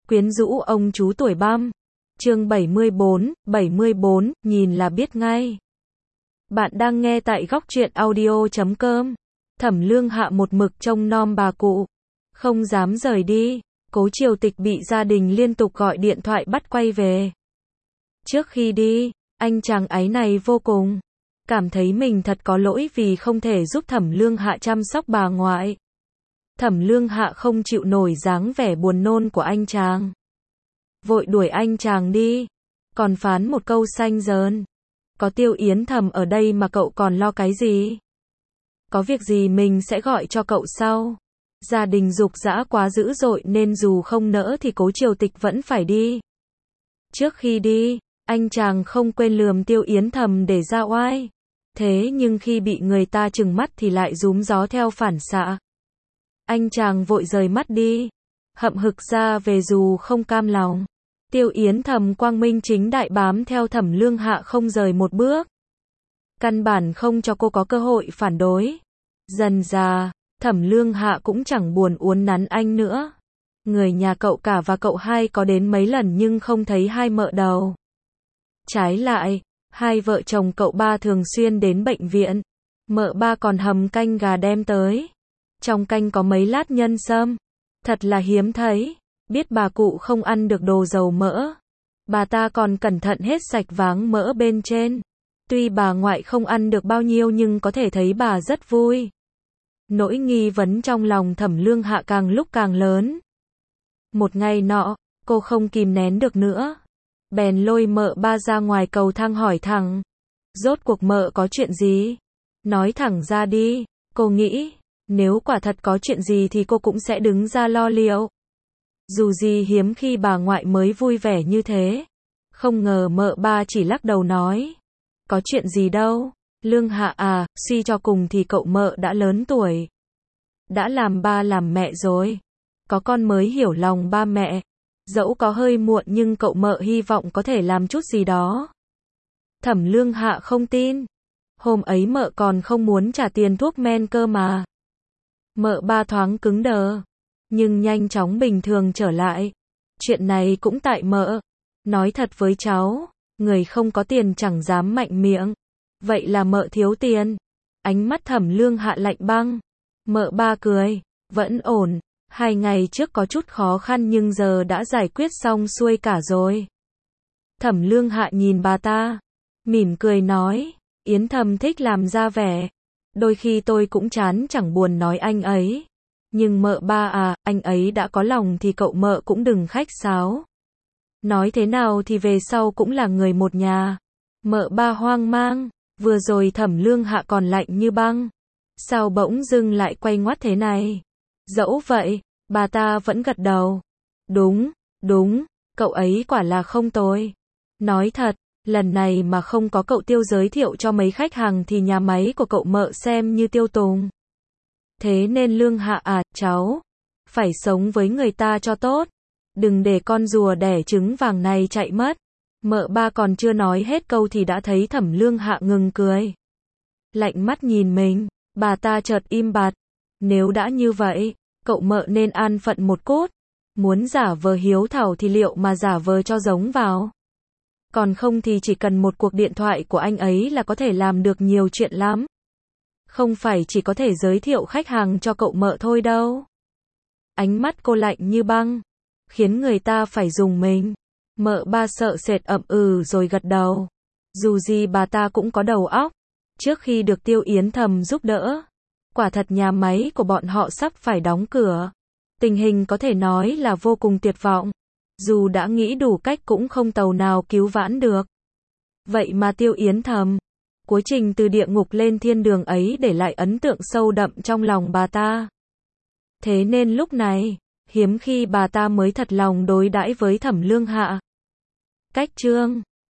Quyến rũ ông chú tuổi băm. Chương 74, nhìn là biết ngay. Bạn đang nghe tại góc truyện audio.com. Thẩm Lương Hạ một mực trông nom bà cụ, không dám rời đi. Cố Triều Tịch bị gia đình liên tục gọi điện thoại bắt quay về. Trước khi đi, anh chàng áy này vô cùng, cảm thấy mình thật có lỗi vì không thể giúp Thẩm Lương Hạ chăm sóc bà ngoại. Thẩm Lương Hạ không chịu nổi dáng vẻ buồn nôn của anh chàng, vội đuổi anh chàng đi, còn phán một câu xanh dờn: có Tiêu Yến Thầm ở đây mà cậu còn lo cái gì? Có việc gì mình sẽ gọi cho cậu sau. Gia đình giục giã quá dữ dội nên dù không nỡ thì Cố Triều Tịch vẫn phải đi. Trước khi đi, anh chàng không quên lườm Tiêu Yến Thầm để ra oai. Thế nhưng khi bị người ta trừng mắt thì lại rúm gió theo phản xạ. Anh chàng vội rời mắt đi, hậm hực ra về dù không cam lòng. Tiêu Yến Thầm quang minh chính đại bám theo Thẩm Lương Hạ không rời một bước, căn bản không cho cô có cơ hội phản đối. Dần dà, Thẩm Lương Hạ cũng chẳng buồn uốn nắn anh nữa. Người nhà cậu cả và cậu hai có đến mấy lần nhưng không thấy hai mợ đầu. Trái lại, hai vợ chồng cậu ba thường xuyên đến bệnh viện. Mợ ba còn hầm canh gà đem tới. Trong canh có mấy lát nhân sâm. Thật là hiếm thấy. Biết bà cụ không ăn được đồ dầu mỡ, bà ta còn cẩn thận hết sạch váng mỡ bên trên. Tuy bà ngoại không ăn được bao nhiêu nhưng có thể thấy bà rất vui. Nỗi nghi vấn trong lòng Thẩm Lương Hạ càng lúc càng lớn. Một ngày nọ, cô không kìm nén được nữa, bèn lôi mợ ba ra ngoài cầu thang hỏi thẳng: rốt cuộc mợ có chuyện gì? Nói thẳng ra đi. Cô nghĩ, nếu quả thật có chuyện gì thì cô cũng sẽ đứng ra lo liệu. Dù gì hiếm khi bà ngoại mới vui vẻ như thế. Không ngờ mợ ba chỉ lắc đầu nói: có chuyện gì đâu, Lương Hạ à, suy cho cùng thì cậu mợ đã lớn tuổi, đã làm ba làm mẹ rồi, có con mới hiểu lòng ba mẹ. Dẫu có hơi muộn nhưng cậu mợ hy vọng có thể làm chút gì đó. Thẩm Lương Hạ không tin. Hôm ấy mợ còn không muốn trả tiền thuốc men cơ mà. Mợ ba thoáng cứng đờ, nhưng nhanh chóng bình thường trở lại. Chuyện này cũng tại mợ. Nói thật với cháu, người không có tiền chẳng dám mạnh miệng. Vậy là mợ thiếu tiền. Ánh mắt Thẩm Lương Hạ lạnh băng. Mợ ba cười, vẫn ổn. 2 ngày trước có chút khó khăn nhưng giờ đã giải quyết xong xuôi cả rồi. Thẩm Lương Hạ nhìn bà ta, mỉm cười nói: Yến Thầm thích làm ra vẻ. Đôi khi tôi cũng chán chẳng buồn nói anh ấy. Nhưng mợ ba à, anh ấy đã có lòng thì cậu mợ cũng đừng khách sáo. Nói thế nào thì về sau cũng là người một nhà. Mợ ba hoang mang, vừa rồi Thẩm Lương Hạ còn lạnh như băng. Sao bỗng dưng lại quay ngoắt thế này? Dẫu vậy, bà ta vẫn gật đầu. Đúng, cậu ấy quả là không tồi. Nói thật, lần này mà không có cậu Tiêu giới thiệu cho mấy khách hàng thì nhà máy của cậu mợ xem như tiêu tùng. Thế nên Lương Hạ à, cháu phải sống với người ta cho tốt. Đừng để con rùa đẻ trứng vàng này chạy mất. Mợ ba còn chưa nói hết câu thì đã thấy Thẩm Lương Hạ ngừng cười, lạnh mắt nhìn mình. Bà ta chợt im bặt. Nếu đã như vậy, cậu mợ nên an phận một cốt. Muốn giả vờ hiếu thảo thì liệu mà giả vờ cho giống vào. Còn không thì chỉ cần một cuộc điện thoại của anh ấy là có thể làm được nhiều chuyện lắm. Không phải chỉ có thể giới thiệu khách hàng cho cậu mợ thôi đâu. Ánh mắt cô lạnh như băng, khiến người ta phải rùng mình. Mợ ba sợ sệt ậm ừ rồi gật đầu. Dù gì bà ta cũng có đầu óc. Trước khi được Tiêu Yến Thầm giúp đỡ, quả thật nhà máy của bọn họ sắp phải đóng cửa. Tình hình có thể nói là vô cùng tuyệt vọng. Dù đã nghĩ đủ cách cũng không tàu nào cứu vãn được. Vậy mà Tiêu Yến Thầm, quá trình từ địa ngục lên thiên đường ấy để lại ấn tượng sâu đậm trong lòng bà ta. Thế nên lúc này, hiếm khi bà ta mới thật lòng đối đãi với Thẩm Lương Hạ. Cách chương